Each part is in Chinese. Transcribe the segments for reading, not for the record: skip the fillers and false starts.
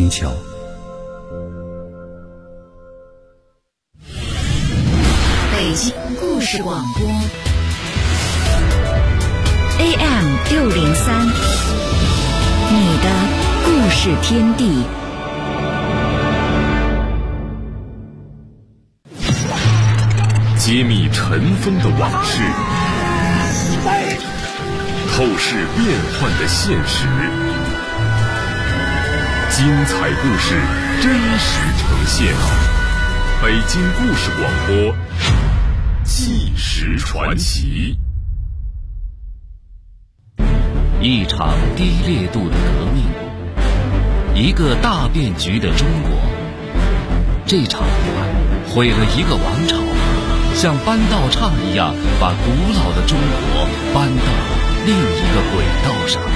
轻巧。 北京故事广播 AM603，你的故事天地。 揭秘尘封的往事，透视变幻的现实，精彩故事真实呈现。北京故事广播，纪实传奇。 一场低烈度的革命，一个大变局的中国。这场不安毁了一个王朝，像搬道岔一样把古老的中国搬到另一个轨道上。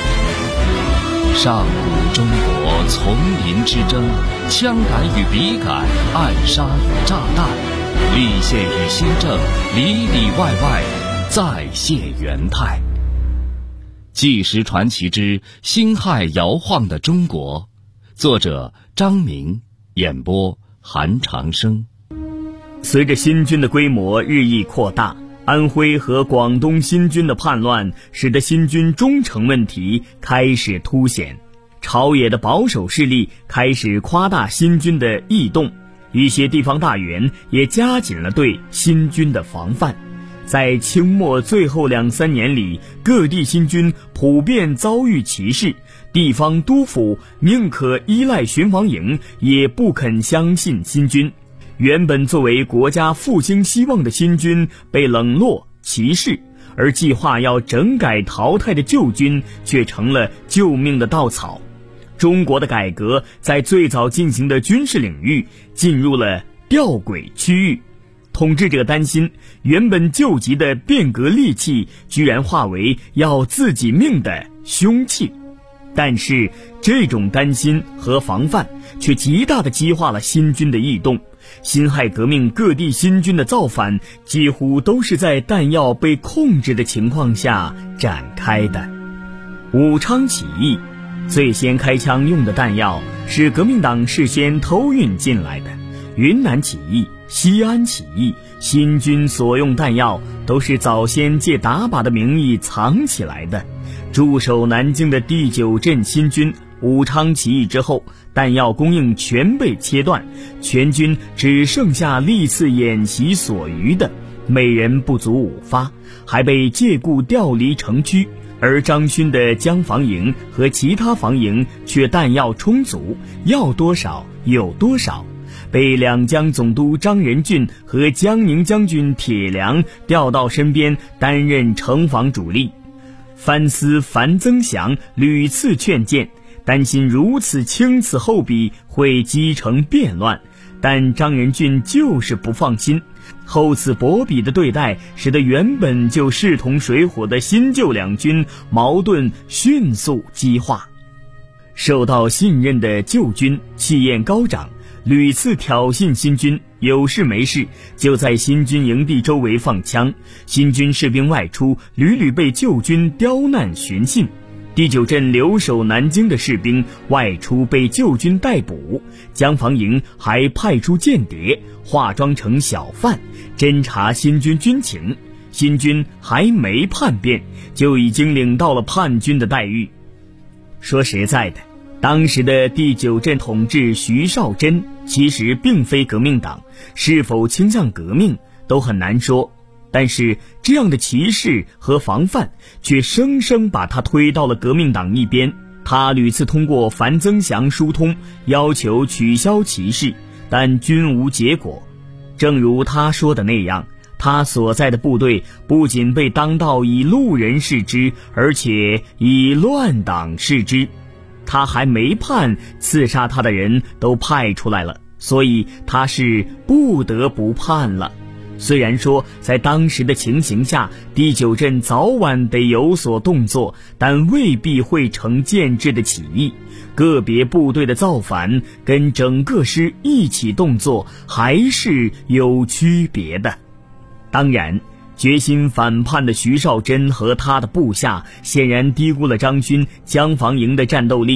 上古中国丛林之争，枪杆与笔杆，暗杀与炸弹，立宪与新政，里里外外再现元态。纪实传奇之辛亥摇晃的中国，作者张明，演播韩长生。 随着新军的规模日益扩大，安徽和广东新军的叛乱使得新军忠诚问题开始凸显，朝野的保守势力开始夸大新军的异动，一些地方大员也加紧了对新军的防范。在清末最后2-3年里，各地新军普遍遭遇歧视，地方督府宁可依赖巡防营，也不肯相信新军。原本作为国家复兴希望的新军被冷落歧视，而计划要整改淘汰的旧军却成了救命的稻草。中国的改革在最早进行的军事领域进入了吊诡区域，统治者担心原本救急的变革利器居然化为要自己命的凶器。但是这种担心和防范却极大地激化了新军的异动。辛亥革命各地新军的造反几乎都是在弹药被控制的情况下展开的。武昌起义最先开枪用的弹药是革命党事先偷运进来的，云南起义、西安起义，新军所用弹药都是早先借打靶的名义藏起来的。驻守南京的第9镇新军武昌起义之后，弹药供应全被切断，全军只剩下历次演习所余的，每人不足5发，还被借故调离城区。而张勋的江防营和其他防营却弹药充足，要多少有多少，被两江总督张仁俊和江宁将军铁良调到身边担任城防主力。藩司樊增祥屡次劝谏，担心如此轻此厚彼会积成变乱，但张仁俊就是不放心。厚此薄彼的对待使得原本就势同水火的新旧两军矛盾迅速激化。受到信任的旧军气焰高涨，屡次挑衅新军，有事没事就在新军营地周围放枪，新军士兵外出屡屡被旧军刁难寻衅。第9镇留守南京的士兵外出被旧军逮捕，江防营还派出间谍化妆成小贩侦查新军军情，新军还没叛变就已经领到了叛军的待遇。说实在的，当时的第9镇统治徐绍贞其实并非革命党，是否倾向革命都很难说，但是这样的歧视和防范却生生把他推到了革命党一边。他屡次通过樊增祥疏通，要求取消歧视，但均无结果。正如他说的那样，他所在的部队不仅被当道以路人视之，而且以乱党视之。他还没判，刺杀他的人都派出来了，所以他是不得不判了。虽然说在当时的情形下，第9镇早晚得有所动作，但未必会成建制的起义。个别部队的造反跟整个师一起动作还是有区别的。当然，决心反叛的徐绍贞和他的部下显然低估了张勋江防营的战斗力，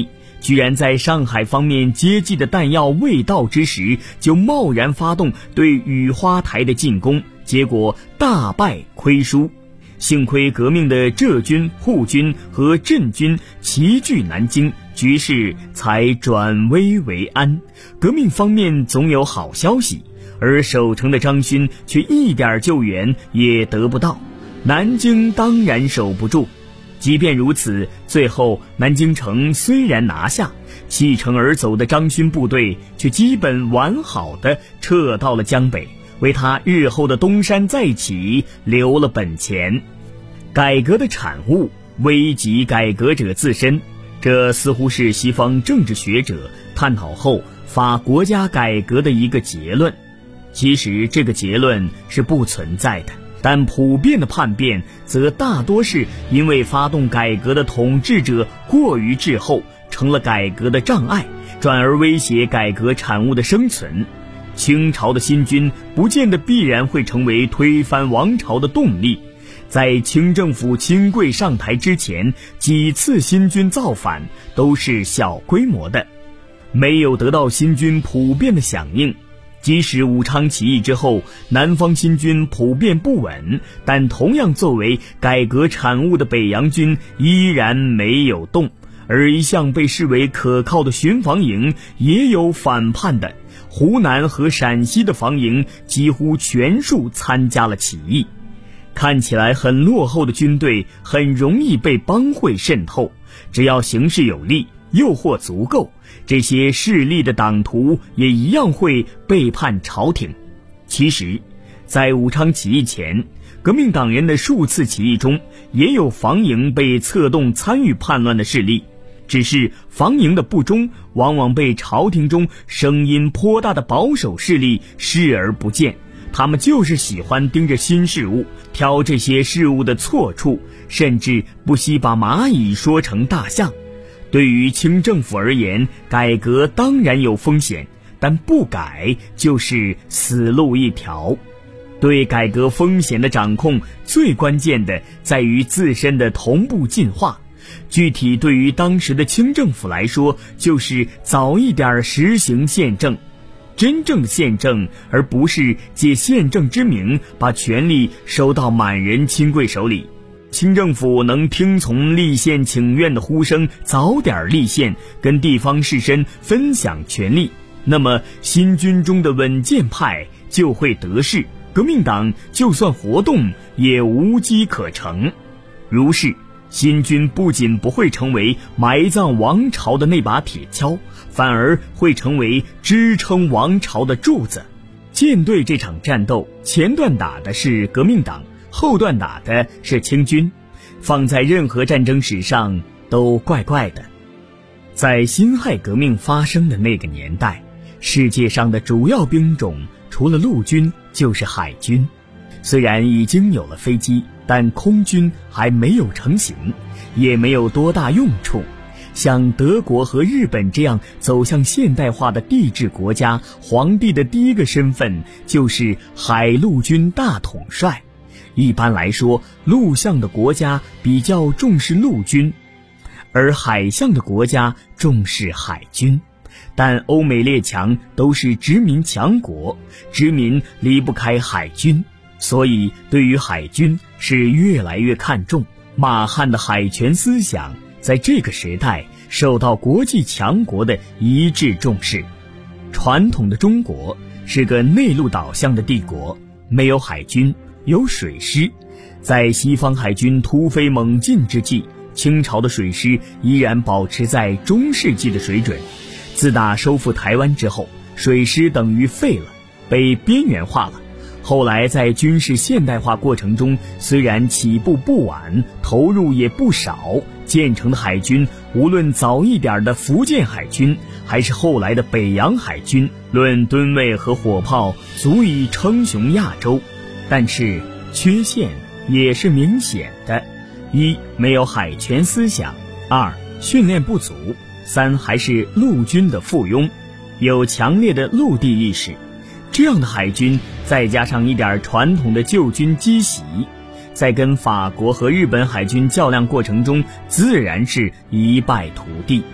居然在上海方面接济的弹药未到之时，就贸然发动对雨花台的进攻，结果大败亏输。幸亏革命的浙军、沪军和镇军齐聚南京，局势才转危为安。革命方面总有好消息，而守城的张勋却一点救援也得不到，南京当然守不住。即便如此，最后南京城虽然拿下，弃城而走的张勋部队却基本完好地撤到了江北，为他日后的东山再起留了本钱。改革的产物危及改革者自身，这似乎是西方政治学者探讨后法国家改革的一个结论。其实这个结论是不存在的，但普遍的叛变则大多是因为发动改革的统治者过于滞后，成了改革的障碍，转而威胁改革产物的生存。清朝的新军不见得必然会成为推翻王朝的动力。在清政府亲贵上台之前，几次新军造反都是小规模的，没有得到新军普遍的响应。即使武昌起义之后，南方新军普遍不稳，但同样作为改革产物的北洋军依然没有动，而一向被视为可靠的巡防营也有反叛的，湖南和陕西的防营几乎全数参加了起义。看起来很落后的军队很容易被帮会渗透，只要形势有利，诱惑足够，这些势力的党徒也一样会背叛朝廷。其实在武昌起义前，革命党人的数次起义中也有防营被策动参与叛乱的势力，只是防营的不忠往往被朝廷中声音颇大的保守势力视而不见，他们就是喜欢盯着新事物，挑这些事物的错处，甚至不惜把蚂蚁说成大象。对于清政府而言，改革当然有风险，但不改就是死路一条。对改革风险的掌控，最关键的在于自身的同步进化。具体对于当时的清政府来说，就是早一点实行宪政，真正的宪政，而不是借宪政之名把权力收到满人亲贵手里。清政府能听从立宪请愿的呼声，早点立宪，跟地方士绅分享权力，那么新军中的稳健派就会得势，革命党就算活动也无机可乘。如是，新军不仅不会成为埋葬王朝的那把铁锹，反而会成为支撑王朝的柱子。舰队这场战斗，前段打的是革命党，后段打的是清军，放在任何战争史上都怪怪的。在辛亥革命发生的那个年代，世界上的主要兵种除了陆军就是海军。虽然已经有了飞机，但空军还没有成型，也没有多大用处。像德国和日本这样走向现代化的帝制国家，皇帝的第一个身份就是海陆军大统帅。一般来说，陆相的国家比较重视陆军，而海相的国家重视海军。但欧美列强都是殖民强国，殖民离不开海军，所以对于海军是越来越看重。马汉的海权思想在这个时代受到国际强国的一致重视。传统的中国是个内陆导向的帝国，没有海军，有水师。在西方海军突飞猛进之际，清朝的水师依然保持在中世纪的水准。自打收复台湾之后，水师等于废了，被边缘化了。后来在军事现代化过程中，虽然起步不晚，投入也不少，建成的海军，无论早一点的福建海军，还是后来的北洋海军，论吨位和火炮足以称雄亚洲。但是缺陷也是明显的：一、没有海权思想；二、训练不足；三、还是陆军的附庸，有强烈的陆地意识。这样的海军再加上一点传统的旧军积习，在跟法国和日本海军较量过程中，自然是一败涂地。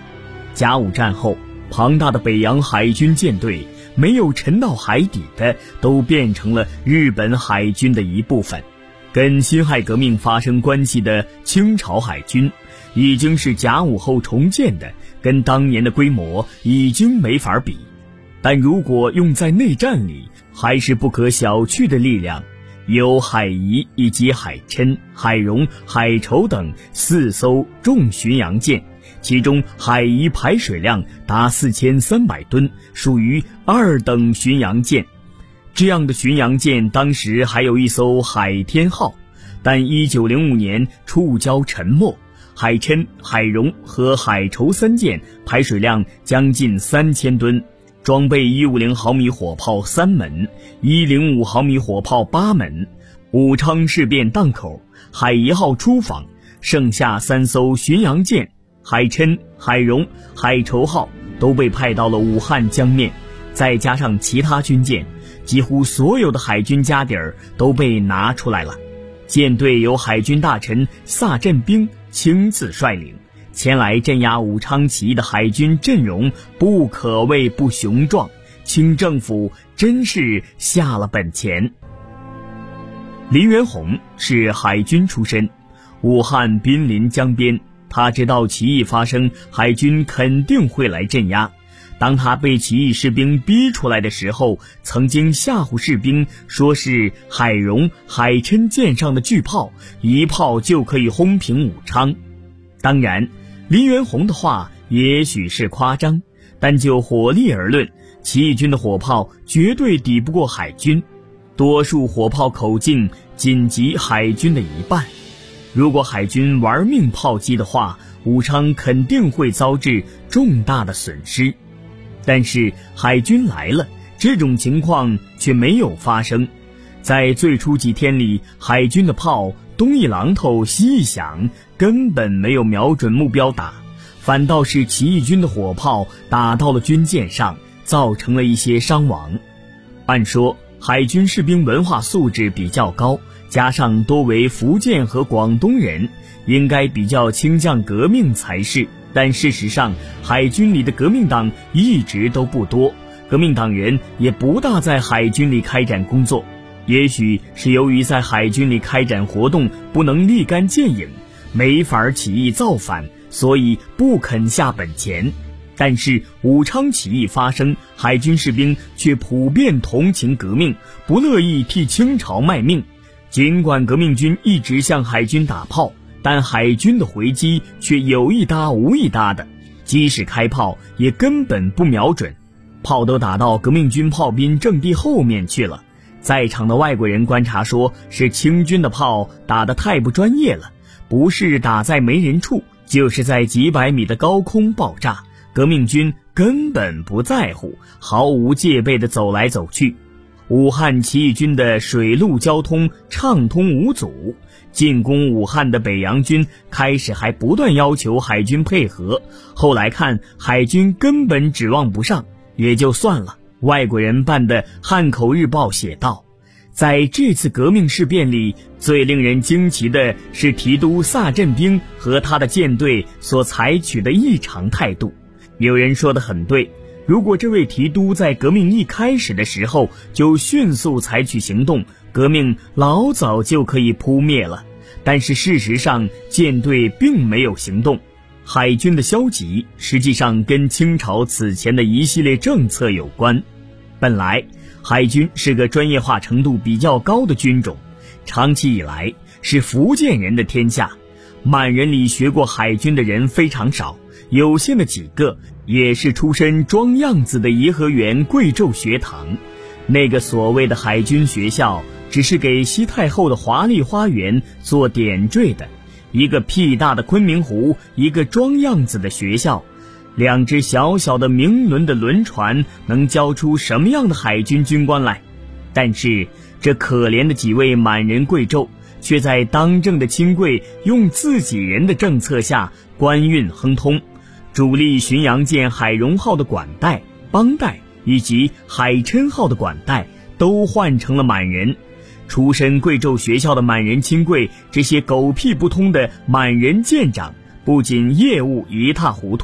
甲午战后，庞大的北洋海军舰队没有沉到海底的都变成了日本海军的一部分。跟辛亥革命发生关系的清朝海军已经是甲午后重建的，跟当年的规模已经没法比。但如果用在内战里，还是不可小觑的力量。有海夷以及海琛、海荣、海筹等4艘重巡洋舰，其中海夷排水量达4300吨，属于2等巡洋舰。这样的巡洋舰当时还有一艘海天号，但1905年触礁沉没。海琛、海荣和海筹3舰排水量将近3000吨，装备150毫米火炮3门，105毫米火炮8门。武昌事变档口，海夷号出访，剩下3艘巡洋舰海琛、海荣、海筹号都被派到了武汉江面，再加上其他军舰，几乎所有的海军家底儿都被拿出来了。舰队由海军大臣萨振兵亲自率领，前来镇压武昌起义的海军阵容不可谓不雄壮，清政府真是下了本钱。林元洪是海军出身，武汉濒临江边，他知道起义发生，海军肯定会来镇压。当他被起义士兵逼出来的时候，曾经吓唬士兵说是海荣、海琛舰上的巨炮，一炮就可以轰平武昌。当然，林元洪的话也许是夸张，但就火力而论，起义军的火炮绝对抵不过海军，多数火炮口径仅及海军的一半。如果海军玩命炮击的话，武昌肯定会遭致重大的损失。但是海军来了，这种情况却没有发生。在最初几天里，海军的炮东一榔头西一响，根本没有瞄准目标打，反倒是起义军的火炮打到了军舰上，造成了一些伤亡。按说海军士兵文化素质比较高，加上多为福建和广东人，应该比较倾向革命才是。但事实上，海军里的革命党一直都不多，革命党人也不大在海军里开展工作。也许是由于在海军里开展活动不能立竿见影，没法起义造反，所以不肯下本钱。但是武昌起义发生，海军士兵却普遍同情革命，不乐意替清朝卖命。尽管革命军一直向海军打炮，但海军的回击却有一搭无一搭的，即使开炮也根本不瞄准，炮都打到革命军炮兵阵地后面去了。在场的外国人观察说，是清军的炮打得太不专业了，不是打在没人处，就是在几百米的高空爆炸，革命军根本不在乎，毫无戒备地走来走去。武汉起义军的水陆交通畅通无阻，进攻武汉的北洋军开始还不断要求海军配合，后来看海军根本指望不上，也就算了。外国人办的《汉口日报》写道，在这次革命事变里，最令人惊奇的是提督萨振兵和他的舰队所采取的异常态度。有人说得很对，如果这位提督在革命一开始的时候就迅速采取行动，革命老早就可以扑灭了。但是事实上，舰队并没有行动。海军的消极实际上跟清朝此前的一系列政策有关。本来海军是个专业化程度比较高的军种，长期以来是福建人的天下，满人里学过海军的人非常少，有限的几个也是出身装样子的颐和园贵胄学堂。那个所谓的海军学校只是给西太后的华丽花园做点缀的，一个屁大的昆明湖，一个装样子的学校，两只小小的明轮的轮船能教出什么样的海军军官来？但是这可怜的几位满人贵胄却在当政的亲贵用自己人的政策下官运亨通，主力巡洋舰海荣号的管带、帮带以及海琛号的管带都换成了满人。出身贵胄学校的满人亲贵，这些狗屁不通的满人舰长，不仅业务一塌糊涂，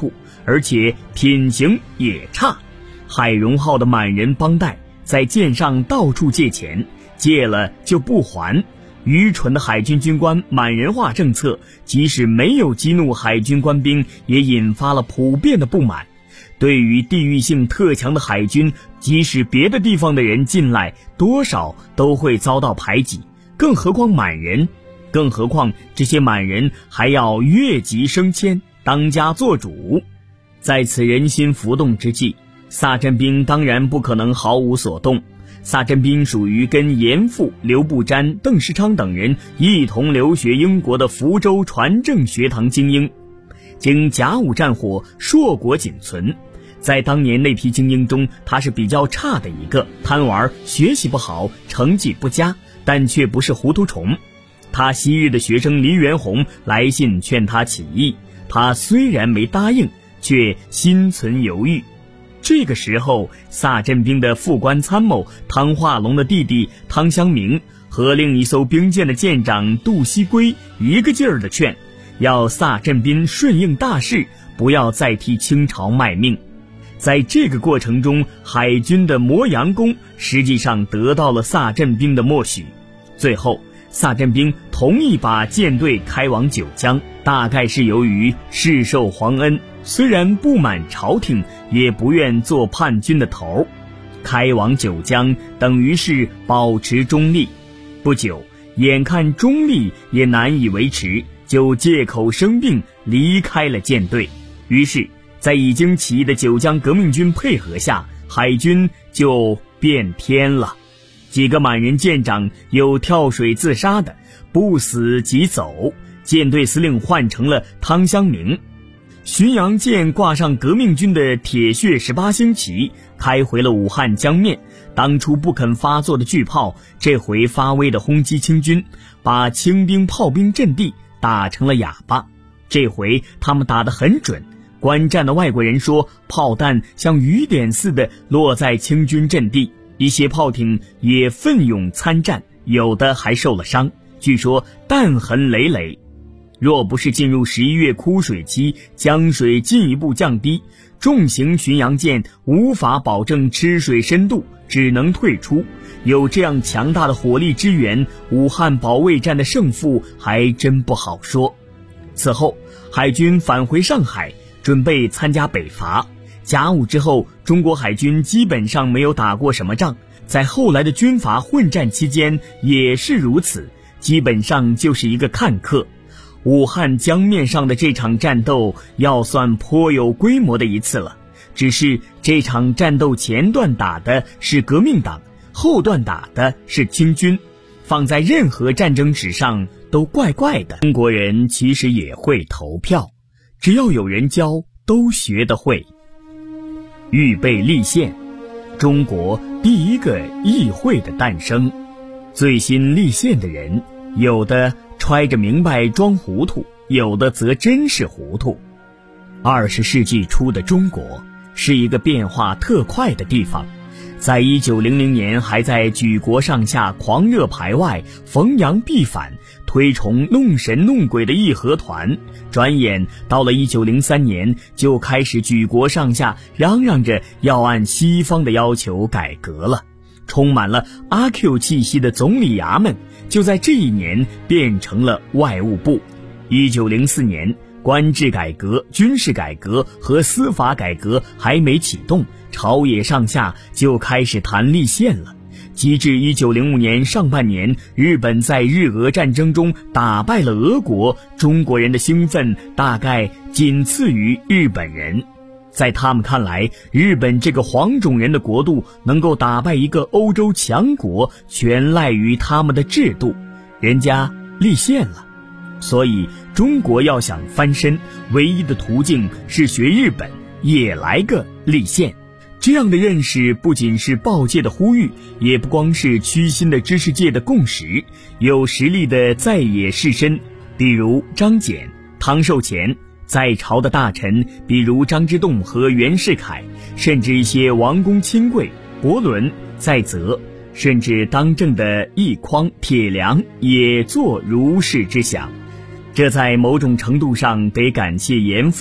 而且品行也差。海荣号的满人帮带在舰上到处借钱，借了就不还。愚蠢的海军军官满人化政策，即使没有激怒海军官兵，也引发了普遍的不满。对于地域性特强的海军，即使别的地方的人进来，多少都会遭到排挤，更何况满人，更何况这些满人还要越级升迁，当家作主。在此人心浮动之际，萨镇兵当然不可能毫无所动。萨镇兵属于跟严复、刘步瞻、邓世昌等人一同留学英国的福州传政学堂精英。经甲午战火硕果仅存，在当年那批精英中，他是比较差的一个，贪玩，学习不好，成绩不佳，但却不是糊涂虫。他昔日的学生黎元洪来信劝他起义，他虽然没答应，却心存犹豫。这个时候，萨镇兵的副官参谋汤化龙的弟弟汤湘明和另一艘兵舰的舰长杜锡圭一个劲儿地劝，要萨镇兵顺应大势，不要再替清朝卖命。在这个过程中，海军的磨洋工实际上得到了萨镇兵的默许。最后，萨镇兵同意把舰队开往九江，大概是由于世受皇恩，虽然不满朝廷，也不愿做叛军的头。开往九江等于是保持中立。不久，眼看中立也难以维持，就借口生病离开了舰队。于是在已经起义的九江革命军配合下，海军就变天了。几个满人舰长有跳水自杀的，不死即走，舰队司令换成了汤湘明。巡洋舰挂上革命军的铁血18星旗，开回了武汉江面。当初不肯发作的巨炮，这回发威的轰击清军，把清兵炮兵阵地打成了哑巴。这回他们打得很准，观战的外国人说，炮弹像雨点似的落在清军阵地，一些炮艇也奋勇参战，有的还受了伤，据说弹痕累累。若不是进入11月枯水期，江水进一步降低，重型巡洋舰无法保证吃水深度，只能退出。有这样强大的火力支援，武汉保卫战的胜负还真不好说。此后，海军返回上海，准备参加北伐。甲午之后，中国海军基本上没有打过什么仗，在后来的军阀混战期间也是如此，基本上就是一个看客。武汉江面上的这场战斗要算颇有规模的一次了，只是这场战斗前段打的是革命党，后段打的是清军，放在任何战争史上都怪怪的。中国人其实也会投票，只要有人教，都学得会。预备立宪，中国第一个议会的诞生。最新立宪的人，有的揣着明白装糊涂，有的则真是糊涂。20世纪初的中国是一个变化特快的地方，在1900年还在举国上下狂热排外，逢洋必反，推崇弄神弄鬼的义和团，转眼到了1903年就开始举国上下嚷嚷着要按西方的要求改革了。充满了阿 Q 气息的总理衙门就在这一年变成了外务部。1904年，官制改革、军事改革和司法改革还没启动，朝野上下就开始谈立宪了。及至1905年上半年，日本在日俄战争中打败了俄国，中国人的兴奋大概仅次于日本人。在他们看来，日本这个黄种人的国度能够打败一个欧洲强国，全赖于他们的制度，人家立宪了。所以中国要想翻身，唯一的途径是学日本，也来个立宪。这样的认识不仅是报界的呼吁，也不光是屈心的知识界的共识。有实力的在野士绅，比如张謇、汤寿乾，在朝的大臣，比如张之洞和袁世凯，甚至一些王公亲贵、伯伦、在泽，甚至当政的奕匡、铁良也做如是之想。这在某种程度上得感谢严复，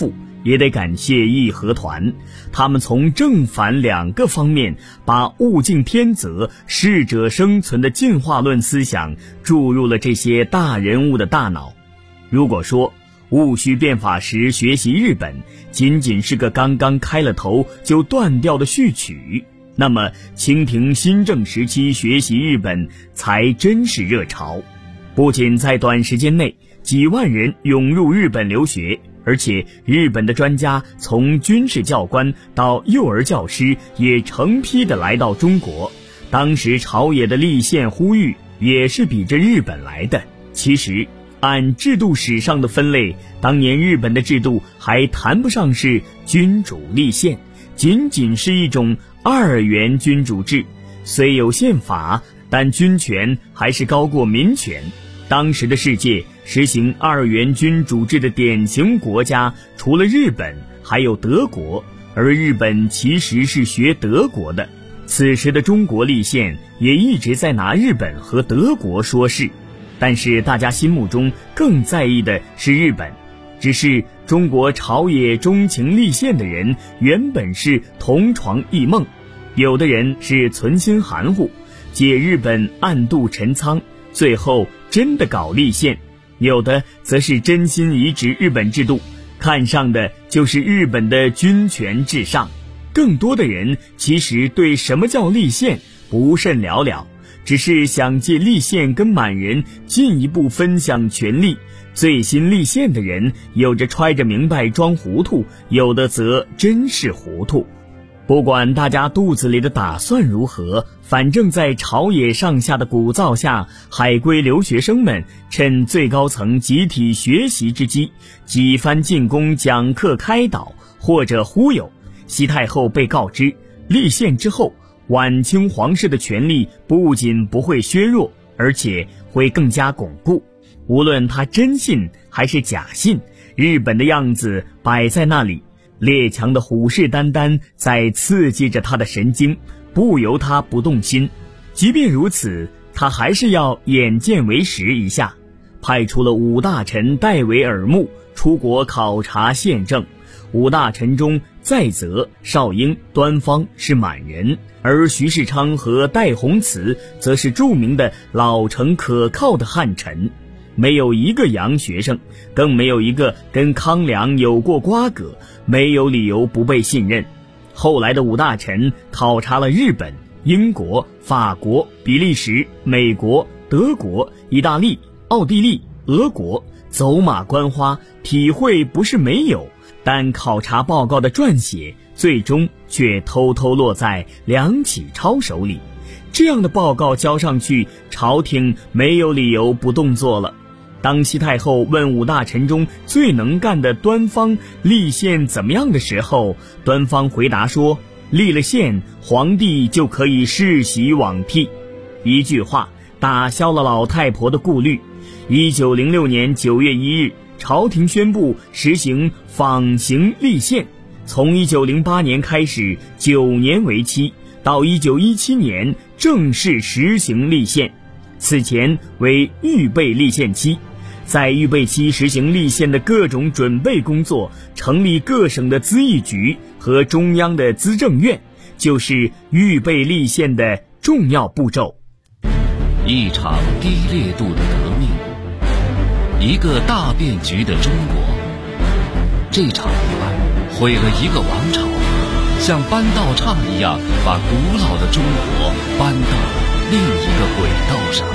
也得感谢义和团，他们从正反两个方面把物竞天择、适者生存的进化论思想注入了这些大人物的大脑。如果说戊戌变法时学习日本仅仅是个刚刚开了头就断掉的序曲，那么清廷新政时期学习日本才真是热潮。不仅在短时间内几万人涌入日本留学，而且日本的专家从军事教官到幼儿教师也成批的来到中国。当时朝野的立宪呼吁也是比着日本来的。其实按制度史上的分类，当年日本的制度还谈不上是君主立宪，仅仅是一种二元君主制，虽有宪法，但军权还是高过民权。当时的世界实行二元君主制的典型国家除了日本还有德国，而日本其实是学德国的。此时的中国立宪也一直在拿日本和德国说事，但是大家心目中更在意的是日本。只是中国朝野钟情立宪的人原本是同床异梦，有的人是存心含糊，借日本暗度陈仓，最后真的搞立宪，有的则是真心移植日本制度，看上的就是日本的君权至上。更多的人其实对什么叫立宪不甚了了，只是想借立宪跟满人进一步分享权力。最新立宪的人有着揣着明白装糊涂，有的则真是糊涂。不管大家肚子里的打算如何，反正在朝野上下的鼓噪下，海归留学生们趁最高层集体学习之机，几番进攻讲课开导或者忽悠。西太后被告知立宪之后，晚清皇室的权力不仅不会削弱，而且会更加巩固。无论他真信还是假信，日本的样子摆在那里，列强的虎视眈眈在刺激着他的神经，不由他不动心。即便如此，他还是要眼见为实一下，派出了5大臣代为耳目，出国考察宪政。5大臣中，在泽、邵英、端方是满人，而徐世昌和戴弘慈则是著名的老成可靠的汉臣，没有一个洋学生，更没有一个跟康梁有过瓜葛，没有理由不被信任。后来的5大臣考察了日本、英国、法国、比利时、美国、德国、意大利、奥地利、俄国，走马观花，体会不是没有，但考察报告的撰写最终却偷偷落在梁启超手里。这样的报告交上去，朝廷没有理由不动作了。当西太后问5大臣中最能干的端方立宪怎么样的时候，端方回答说，立了宪，皇帝就可以世袭罔替。一句话打消了老太婆的顾虑。1906年9月1日，朝廷宣布实行仿行立宪，从1908年开始9年为期，到1917年正式实行立宪。此前为预备立宪期，在预备期实行立宪的各种准备工作，成立各省的咨议局和中央的资政院，就是预备立宪的重要步骤。 一场低烈度的革命，一个大变局的中国。这场意外毁了一个王朝，像搬道岔一样把古老的中国搬到了另一个轨道上。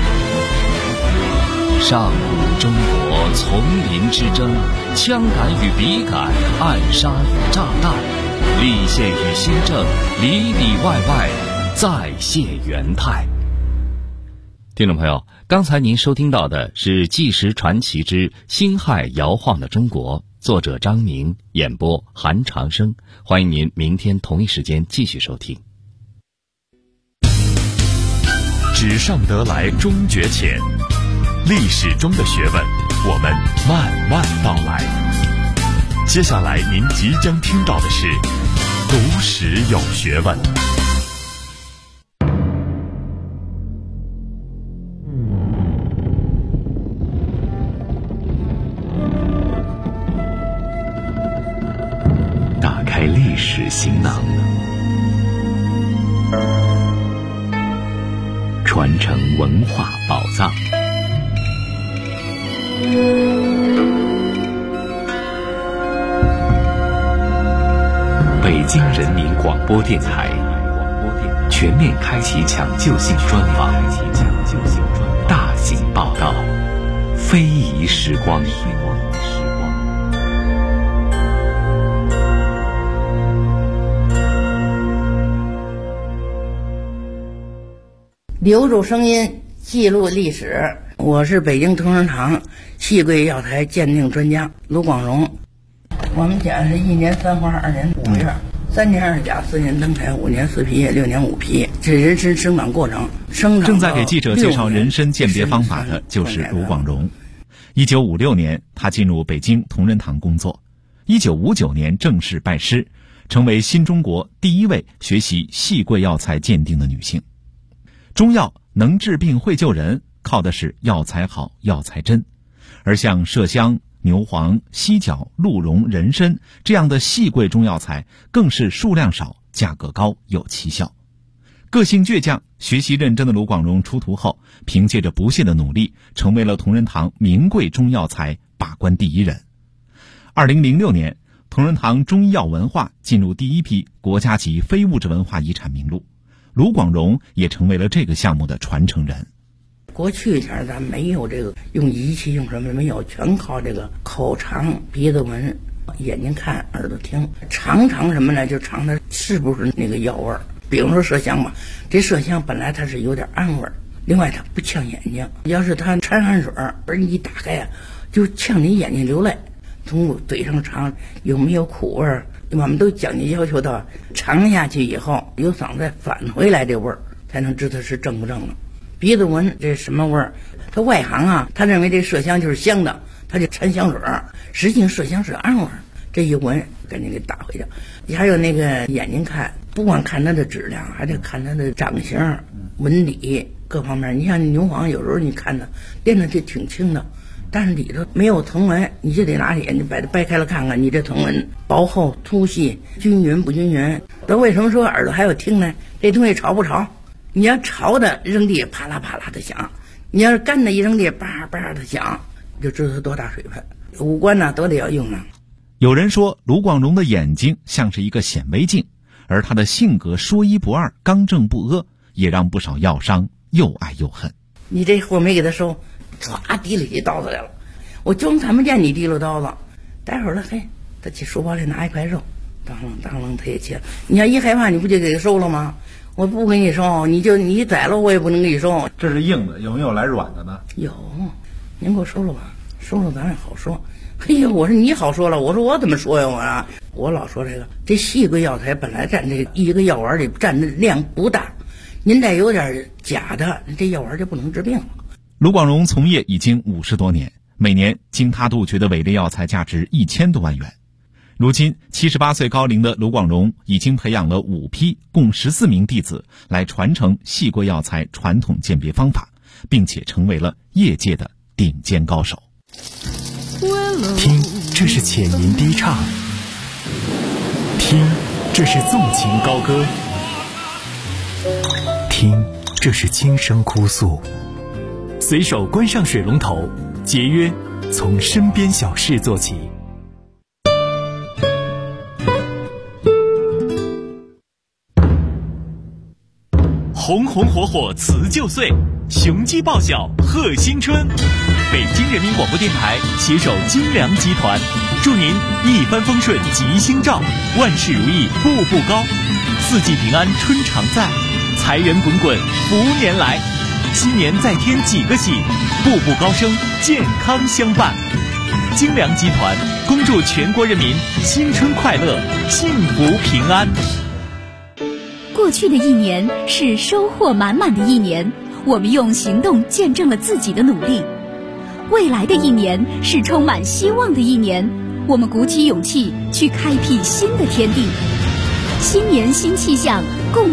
上古中国丛林之争，枪杆与笔杆，暗杀与炸弹，立宪与新政，里里外外再现元泰。听众朋友，刚才您收听到的是《纪实传奇之辛亥摇晃的中国》，作者张明，演播韩长生。欢迎您明天同一时间继续收听。 纸上得来终觉浅，历史中的学问，我们慢慢道来。接下来您即将听到的是读史有学问。 能，传承文化宝藏。北京人民广播电台全面开启抢救性专访，大型报道，非遗时光。 留住声音，记录历史。我是北京同仁堂戏柜药材鉴定专家卢广荣。我们讲是1年3花2年5月，3年2甲4年登台5年4批6年5批，这人参生长过程。 正在给记者介绍人参鉴别方法的就是卢广荣。1956年，他进入北京同仁堂工作。1959年正式拜师，成为新中国第一位学习戏柜药材鉴定的女性。中药能治病会救人，靠的是药材好、药材真。而像麝香、牛黄、犀角、鹿茸、人参这样的细贵中药材，更是数量少、价格高、有奇效。个性倔强、学习认真的卢广荣出徒后，凭借着不懈的努力，成为了同仁堂名贵中药材把关第一人。2006年，同仁堂中医药文化进入第一批国家级非物质文化遗产名录，卢广荣也成为了这个项目的传承人。 过去前咱没有这个用仪器用什么没有，全靠这个口尝、鼻子闻、眼睛看、耳朵听，尝什么呢？就尝它是不是那个药味儿。比如说麝香吧，这麝香本来它是有点氨味儿，另外它不呛眼睛，要是它掺汗水而你一打开啊，就呛你眼睛流泪。从嘴上尝有没有苦味儿，我们都讲究要求到尝下去以后由嗓子再返回来这味儿，才能知它是正不正了。鼻子闻这什么味儿？他外行啊，他认为这麝香就是香的，他就掺香水儿，实际上麝香是氨味儿。这一闻赶紧给打回去。还有那个眼睛看，不光看它的质量，还得看它的长形、纹理各方面。你像牛黄，有时候你看它练的就挺轻的，但是里头没有藤纹，你就得拿眼睛把它掰开了看看，你这藤纹薄厚、粗细、均匀不均匀。那为什么说耳朵还有听呢？这东西潮不潮？你要潮的扔地啪啦啪啦的响，你要是干的一扔地叭叭的响，就知道它多大水分。五官呢都得要用啊。 有人说卢广荣的眼睛像是一个显微镜，而他的性格说一不二、刚正不阿，也让不少药商又爱又恨。 你这货没给他收，唰提了起刀子来了，我就看不见你提溜刀子。待会儿了，嘿，他去书包里拿一块肉，当啷他也切了。你要一害怕，你不就给他收了吗？我不给你收，你宰了我也不能给你收。 这是硬的，有没有来软的呢？ 有，您给我收了吧，收了咱也好说。哎呀，我说你好说了，我说我怎么说呀？我老说这细贵药材本来占这一个药丸里占的量不大，您再有点假的，这药丸就不能治病了。 卢广荣从业已经50多年，每年经他杜绝的伪劣药材价值1000多万元。如今78岁高龄的卢广荣已经培养了5批共14名弟子来传承细贵药材传统鉴别方法，并且成为了业界的顶尖高手。 听，这是浅吟低唱；听，这是纵情高歌；听，这是轻声哭诉。随手关上水龙头，节约从身边小事做起。 红红火火辞旧岁，雄鸡报晓贺新春。北京人民广播电台携手金粮集团，祝您一帆风顺吉星照，万事如意步步高，四季平安春常在，财源滚滚福年来。新年再添几个喜，步步高升健康相伴。金粮集团恭祝全国人民新春快乐，幸福平安。 过去的一年是收获满满的一年，我们用行动见证了自己的努力。未来的一年是充满希望的一年，我们鼓起勇气去开辟新的天地。新年新气象，共